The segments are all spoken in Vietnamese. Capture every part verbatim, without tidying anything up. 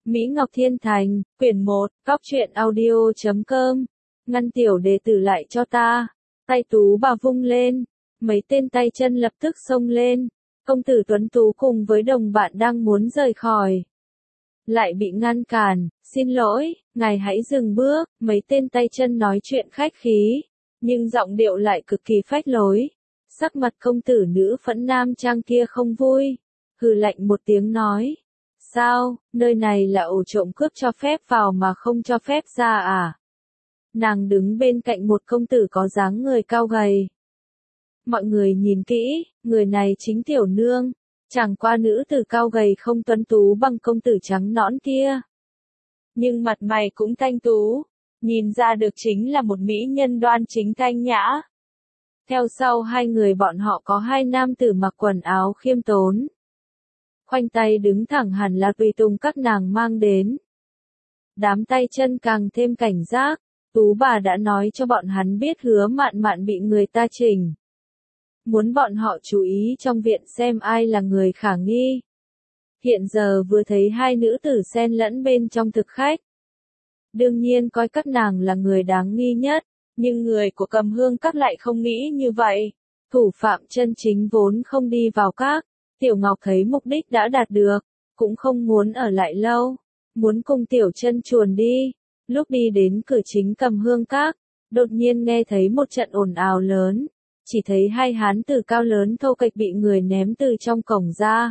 Mỹ Ngọc Thiên Thành, quyển một, góc truyện audio chấm com. Ngăn tiểu đệ tử lại cho ta. Tay Tú bà vung lên, mấy tên tay chân lập tức xông lên. Công tử Tuấn Tú cùng với đồng bạn đang muốn rời khỏi, lại bị ngăn cản. Xin lỗi, ngài hãy dừng bước. Mấy tên tay chân nói chuyện khách khí, nhưng giọng điệu lại cực kỳ phách lối. Sắc mặt công tử nữ phẫn nam trang kia không vui, hừ lạnh một tiếng nói: sao, nơi này là ổ trộm cướp cho phép vào mà không cho phép ra à? Nàng đứng bên cạnh một công tử có dáng người cao gầy. Mọi người nhìn kỹ, người này chính tiểu nương, chẳng qua nữ tử cao gầy không tuấn tú bằng công tử trắng nõn kia. Nhưng mặt mày cũng thanh tú, nhìn ra được chính là một mỹ nhân đoan chính thanh nhã. Theo sau hai người bọn họ có hai nam tử mặc quần áo khiêm tốn, khoanh tay đứng thẳng hẳn là tùy tùng các nàng mang đến. Đám tay chân càng thêm cảnh giác, Tú bà đã nói cho bọn hắn biết Hứa Mạn Mạn bị người ta chỉnh. Muốn bọn họ chú ý trong viện xem ai là người khả nghi. Hiện giờ vừa thấy hai nữ tử xen lẫn bên trong thực khách. Đương nhiên coi các nàng là người đáng nghi nhất, nhưng người của Cầm Hương Các lại không nghĩ như vậy. Thủ phạm chân chính vốn không đi vào các. Tiểu Ngọc thấy mục đích đã đạt được, cũng không muốn ở lại lâu, muốn cùng Tiểu Chân chuồn đi. Lúc đi đến cửa chính Cầm Hương Các, đột nhiên nghe thấy một trận ồn ào lớn, chỉ thấy hai hán tử cao lớn thô kệch bị người ném từ trong cổng ra.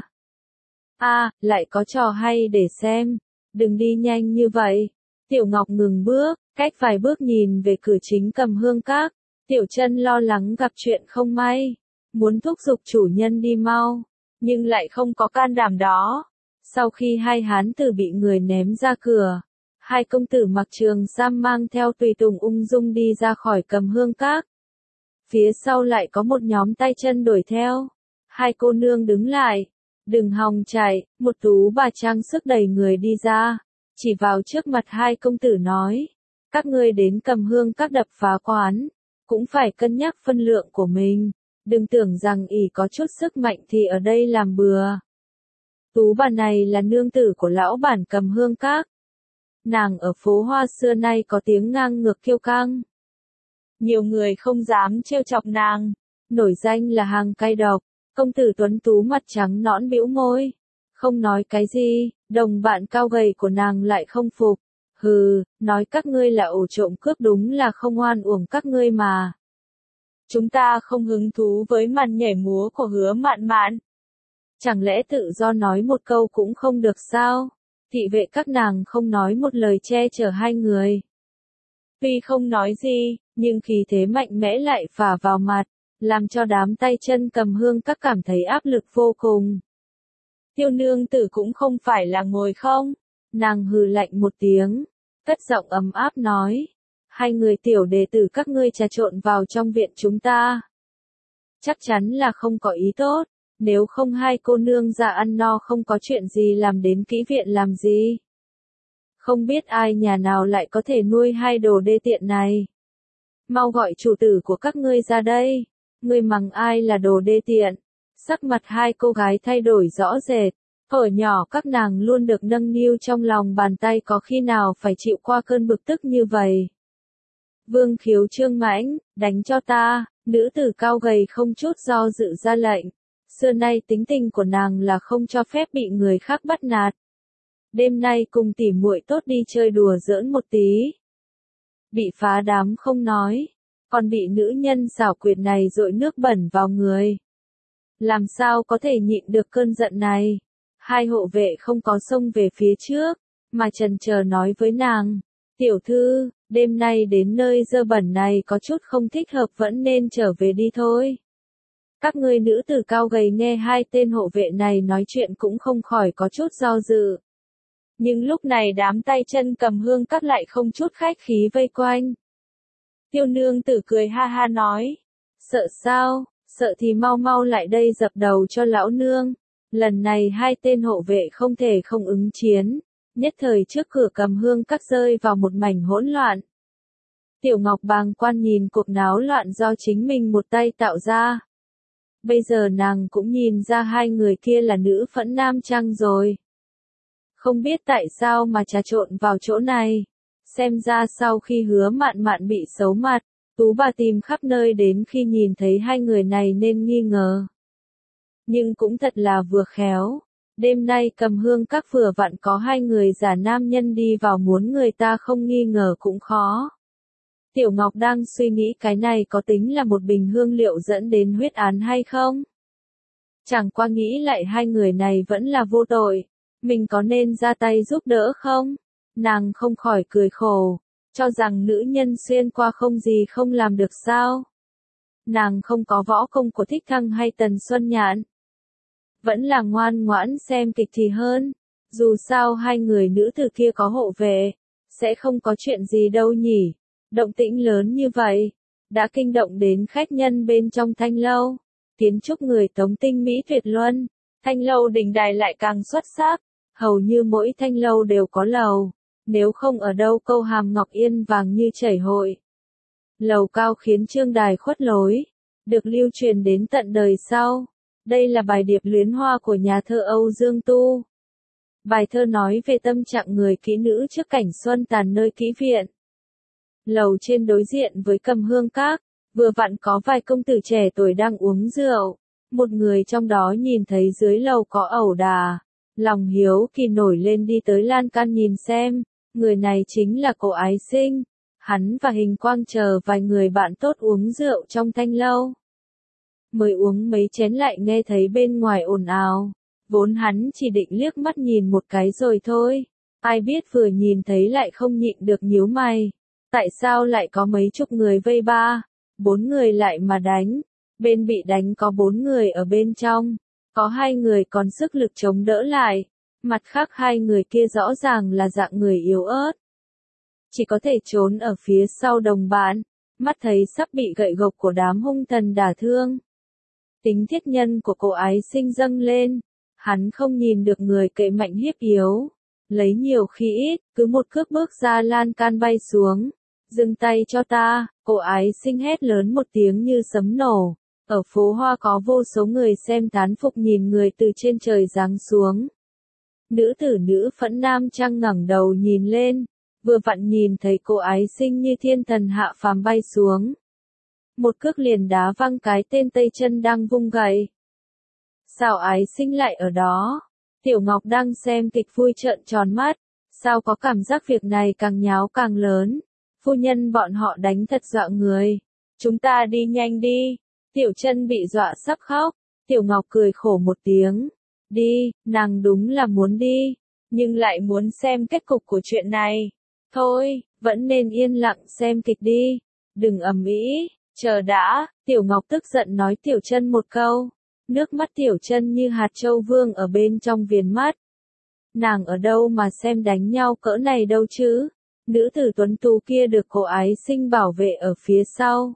A, à, lại có trò hay để xem, đừng đi nhanh như vậy. Tiểu Ngọc ngừng bước, cách vài bước nhìn về cửa chính Cầm Hương Các. Tiểu Chân lo lắng gặp chuyện không may, muốn thúc giục chủ nhân đi mau, nhưng lại không có can đảm đó. Sau khi hai hán tử bị người ném ra cửa, hai công tử mặc trường sam mang theo tùy tùng ung dung đi ra khỏi Cầm Hương Các. Phía sau lại có một nhóm tay chân đuổi theo. Hai cô nương đứng lại, đừng hòng chạy. Một tú bà trang sức đầy người đi ra, chỉ vào trước mặt hai công tử nói: các ngươi đến Cầm Hương Các đập phá quán, cũng phải cân nhắc phân lượng của mình. Đừng tưởng rằng ỷ có chút sức mạnh thì ở đây làm bừa. Tú bà này là nương tử của lão bản Cầm Hương Các. Nàng ở phố Hoa xưa nay có tiếng ngang ngược kiêu căng. Nhiều người không dám trêu chọc nàng, nổi danh là hàng cay độc. Công tử tuấn tú mặt trắng nõn bĩu môi, không nói cái gì. Đồng bạn cao gầy của nàng lại không phục. Hừ, nói các ngươi là ổ trộm cướp đúng là không oan uổng các ngươi mà. Chúng ta không hứng thú với màn nhảy múa của Hứa Mạn Mạn. Chẳng lẽ tự do nói một câu cũng không được sao? Thị vệ các nàng không nói một lời che chở hai người. Tuy không nói gì, nhưng khí thế mạnh mẽ lại phả vào mặt, làm cho đám tay chân Cầm Hương Các cảm thấy áp lực vô cùng. Tiêu nương tử cũng không phải là ngồi không. Nàng hừ lạnh một tiếng, cất giọng ấm áp nói: hai người tiểu đệ tử các ngươi trà trộn vào trong viện chúng ta, chắc chắn là không có ý tốt. Nếu không hai cô nương ra ăn no không có chuyện gì làm đến kỹ viện làm gì. Không biết ai nhà nào lại có thể nuôi hai đồ đê tiện này. Mau gọi chủ tử của các ngươi ra đây. Ngươi mắng ai là đồ đê tiện? Sắc mặt hai cô gái thay đổi rõ rệt. Ở nhỏ các nàng luôn được nâng niu trong lòng bàn tay, có khi nào phải chịu qua cơn bực tức như vậy. Vương Khiếu trương mãnh, đánh cho ta. Nữ tử cao gầy không chút do dự ra lệnh. Xưa nay tính tình của nàng là không cho phép bị người khác bắt nạt. Đêm nay cùng tỉ muội tốt đi chơi đùa giỡn một tí. Bị phá đám không nói, còn bị nữ nhân xảo quyệt này dội nước bẩn vào người. Làm sao có thể nhịn được cơn giận này? Hai hộ vệ không có xông về phía trước, mà chần chờ nói với nàng: tiểu thư, đêm nay đến nơi dơ bẩn này có chút không thích hợp, vẫn nên trở về đi thôi. Các ngươi nữ tử cao gầy nghe hai tên hộ vệ này nói chuyện cũng không khỏi có chút do dự. Nhưng lúc này đám tay chân Cầm Hương Các lại không chút khách khí vây quanh. Tiêu nương tử cười ha ha nói: sợ sao, sợ thì mau mau lại đây dập đầu cho lão nương. Lần này hai tên hộ vệ không thể không ứng chiến, nhất thời trước cửa Cầm Hương Các rơi vào một mảnh hỗn loạn. Tiểu Ngọc bàng quan nhìn cuộc náo loạn do chính mình một tay tạo ra. Bây giờ nàng cũng nhìn ra hai người kia là nữ phẫn nam trang rồi. Không biết tại sao mà trà trộn vào chỗ này. Xem ra sau khi Hứa Mạn Mạn bị xấu mặt, Tú bà tìm khắp nơi đến khi nhìn thấy hai người này nên nghi ngờ. Nhưng cũng thật là vừa khéo. Đêm nay Cầm Hương Các vừa vặn có hai người giả nam nhân đi vào, muốn người ta không nghi ngờ cũng khó. Tiểu Ngọc đang suy nghĩ cái này có tính là một bình hương liệu dẫn đến huyết án hay không? Chẳng qua nghĩ lại hai người này vẫn là vô tội. Mình có nên ra tay giúp đỡ không? Nàng không khỏi cười khổ, cho rằng nữ nhân xuyên qua không gì không làm được sao? Nàng không có võ công của Thích Thăng hay Tần Xuân Nhạn. Vẫn là ngoan ngoãn xem kịch thì hơn. Dù sao hai người nữ tử kia có hộ vệ, sẽ không có chuyện gì đâu nhỉ. Động tĩnh lớn như vậy, đã kinh động đến khách nhân bên trong thanh lâu. Kiến trúc người Tống tinh mỹ tuyệt luân, thanh lâu đình đài lại càng xuất sắc. Hầu như mỗi thanh lâu đều có lầu, nếu không ở đâu câu hàm ngọc yên vàng như chảy hội. Lầu cao khiến trương đài khuất lối, được lưu truyền đến tận đời sau. Đây là bài điệp luyến hoa của nhà thơ Âu Dương Tu. Bài thơ nói về tâm trạng người kỹ nữ trước cảnh xuân tàn nơi kỹ viện. Lầu trên đối diện với Cầm Hương Các, vừa vặn có vài công tử trẻ tuổi đang uống rượu. Một người trong đó nhìn thấy dưới lầu có ẩu đà. Lòng hiếu kỳ nổi lên đi tới lan can nhìn xem, người này chính là Cổ Ái Sinh. Hắn và Hình Quang chờ vài người bạn tốt uống rượu trong thanh lâu. Mới uống mấy chén lại nghe thấy bên ngoài ồn ào. Vốn hắn chỉ định liếc mắt nhìn một cái rồi thôi. Ai biết vừa nhìn thấy lại không nhịn được nhíu mày. Tại sao lại có mấy chục người vây ba, bốn người lại mà đánh? Bên bị đánh có bốn người ở bên trong. Có hai người còn sức lực chống đỡ lại, mặt khác hai người kia rõ ràng là dạng người yếu ớt. Chỉ có thể trốn ở phía sau đồng bạn, mắt thấy sắp bị gậy gộc của đám hung thần đả thương. Tính thiết nhân của Cổ Ái Sinh dâng lên, hắn không nhìn được người cậy mạnh hiếp yếu, lấy nhiều khi ít, cứ một cước bước ra lan can bay xuống. Dừng tay cho ta, Cổ Ái Sinh hét lớn một tiếng như sấm nổ. Ở phố Hoa có vô số người xem thán phục nhìn người từ trên trời giáng xuống. Nữ tử nữ phẫn nam trang ngẩng đầu nhìn lên, vừa vặn nhìn thấy Cổ Ái Sinh như thiên thần hạ phàm bay xuống. Một cước liền đá văng cái tên Tây Chân đang vung gậy. Sao Ái Sinh lại ở đó? Tiểu Ngọc đang xem kịch vui trợn tròn mắt, sao có cảm giác việc này càng nháo càng lớn. Phu nhân bọn họ đánh thật dọa người. Chúng ta đi nhanh đi. Tiểu Chân bị dọa sắp khóc, Tiểu Ngọc cười khổ một tiếng. Đi, nàng đúng là muốn đi, nhưng lại muốn xem kết cục của chuyện này. Thôi, vẫn nên yên lặng xem kịch đi, đừng ầm ĩ, chờ đã, Tiểu Ngọc tức giận nói Tiểu Chân một câu. Nước mắt Tiểu Chân như hạt châu vương ở bên trong viền mắt. Nàng ở đâu mà xem đánh nhau cỡ này đâu chứ? Nữ tử tuấn tú kia được Cổ Ái Sinh bảo vệ ở phía sau.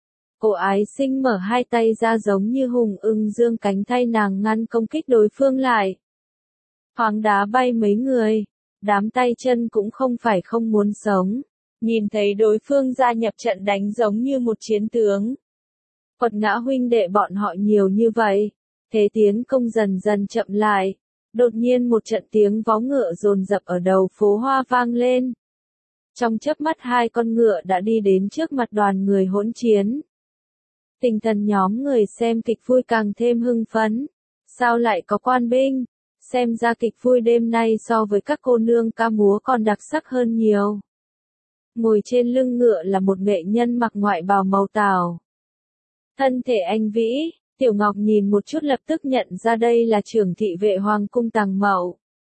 Cổ Ái Sinh mở hai tay ra giống như hùng ưng dương cánh thay nàng ngăn công kích đối phương lại. Thoáng đá bay mấy người, đám tay chân cũng không phải không muốn sống. Nhìn thấy đối phương gia nhập trận đánh giống như một chiến tướng. Quật ngã huynh đệ bọn họ nhiều như vậy, thế tiến công dần dần chậm lại. Đột nhiên một trận tiếng vó ngựa dồn dập ở đầu phố Hoa vang lên. Trong chớp mắt hai con ngựa đã đi đến trước mặt đoàn người hỗn chiến. Tinh thần nhóm người xem kịch vui càng thêm hưng phấn. Sao lại có quan binh? Xem ra kịch vui đêm nay so với các cô nương ca múa còn đặc sắc hơn nhiều. Ngồi trên lưng ngựa là một nghệ nhân mặc ngoại bào màu tảo. Thân thể anh vĩ, Tiểu Ngọc nhìn một chút lập tức nhận ra đây là trưởng thị vệ hoàng cung Tằng Mậu.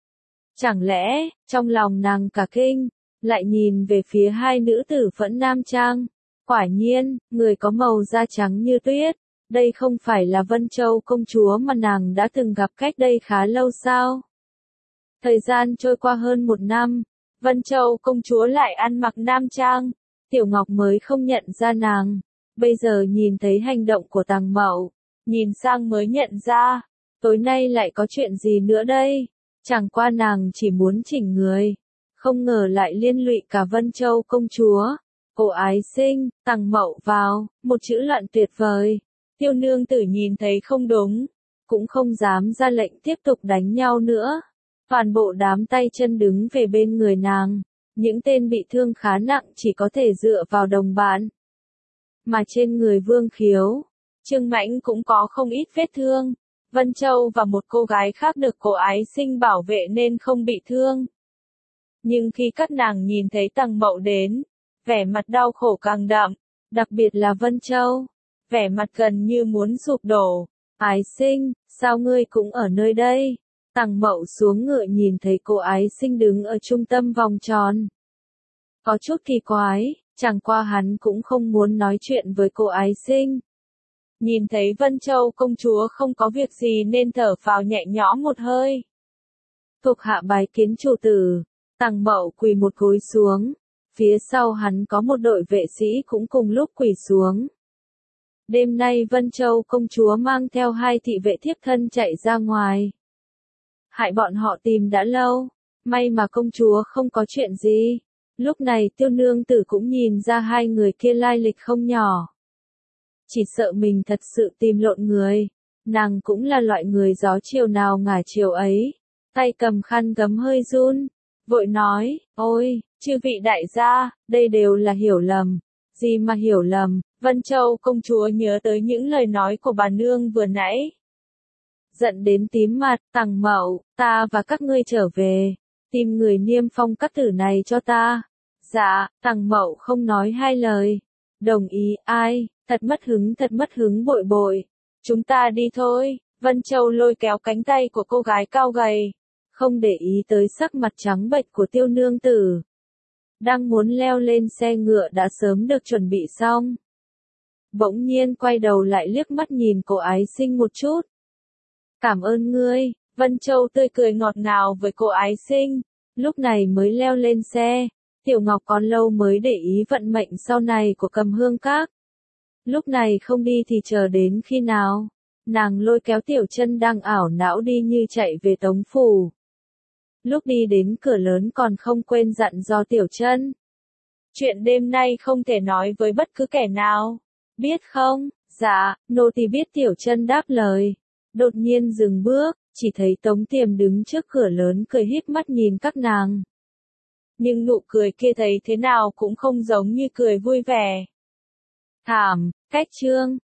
Chẳng lẽ, trong lòng nàng cả kinh, lại nhìn về phía hai nữ tử phẫn nam trang. Quả nhiên, người có màu da trắng như tuyết, đây không phải là Vân Châu công chúa mà nàng đã từng gặp cách đây khá lâu sao? Thời gian trôi qua hơn một năm, Vân Châu công chúa lại ăn mặc nam trang, Tiểu Ngọc mới không nhận ra nàng. Bây giờ nhìn thấy hành động của Tằng Mậu, nhìn sang mới nhận ra, tối nay lại có chuyện gì nữa đây? Chẳng qua nàng chỉ muốn chỉnh người, không ngờ lại liên lụy cả Vân Châu công chúa. Cổ Ái Sinh, Tằng Mậu vào, một chữ loạn tuyệt vời. Tiêu nương tử nhìn thấy không đúng, cũng không dám ra lệnh tiếp tục đánh nhau nữa. Toàn bộ đám tay chân đứng về bên người nàng. Những tên bị thương khá nặng chỉ có thể dựa vào đồng bạn. Mà trên người Vương Khiếu, Trương Mãnh cũng có không ít vết thương. Vân Châu và một cô gái khác được cô ái sinh bảo vệ nên không bị thương. Nhưng khi các nàng nhìn thấy Tằng Mậu đến, vẻ mặt đau khổ càng đậm, đặc biệt là Vân Châu, vẻ mặt gần như muốn sụp đổ. Ái sinh, sao ngươi cũng ở nơi đây? Tằng Mậu xuống ngựa nhìn thấy cô ái sinh đứng ở trung tâm vòng tròn. Có chút kỳ quái, chẳng qua hắn cũng không muốn nói chuyện với cô ái sinh. Nhìn thấy Vân Châu công chúa không có việc gì nên thở phào nhẹ nhõm một hơi. Thuộc hạ bái kiến chủ tử. Tằng Mậu quỳ một gối xuống. Phía sau hắn có một đội vệ sĩ cũng cùng lúc quỳ xuống. Đêm nay Vân Châu công chúa mang theo hai thị vệ thiếp thân chạy ra ngoài. Hại bọn họ tìm đã lâu. May mà công chúa không có chuyện gì. Lúc này Tiêu nương tử cũng nhìn ra hai người kia lai lịch không nhỏ. Chỉ sợ mình thật sự tìm lộn người. Nàng cũng là loại người gió chiều nào ngả chiều ấy. Tay cầm khăn gấm hơi run. Vội nói, ôi, chư vị đại gia, đây đều là hiểu lầm. Gì mà hiểu lầm? Vân Châu công chúa nhớ tới những lời nói của bà nương vừa nãy. Giận đến tím mặt, Tằng Mậu, ta và các ngươi trở về. Tìm người niêm phong các tử này cho ta. Dạ, Tằng Mậu không nói hai lời. Đồng ý, ai, thật mất hứng thật mất hứng bội bội. Chúng ta đi thôi. Vân Châu lôi kéo cánh tay của cô gái cao gầy. Không để ý tới sắc mặt trắng bệch của Tiêu nương tử. Đang muốn leo lên xe ngựa đã sớm được chuẩn bị xong. Bỗng nhiên quay đầu lại liếc mắt nhìn cô ái sinh một chút. Cảm ơn ngươi, Vân Châu tươi cười ngọt ngào với cô ái sinh. Lúc này mới leo lên xe. Tiểu Ngọc còn lâu mới để ý vận mệnh sau này của Cầm Hương Các. Lúc này không đi thì chờ đến khi nào? Nàng lôi kéo Tiểu Chân đang ảo não đi như chạy về Tống phủ. Lúc đi đến cửa lớn còn không quên dặn dò Tiểu Chân. Chuyện đêm nay không thể nói với bất cứ kẻ nào. Biết không? Dạ, nô tỳ biết. Tiểu Chân đáp lời. Đột nhiên dừng bước, chỉ thấy Tống Tiềm đứng trước cửa lớn cười híp mắt nhìn các nàng. Nhưng nụ cười kia thấy thế nào cũng không giống như cười vui vẻ. Thảm, cách chương.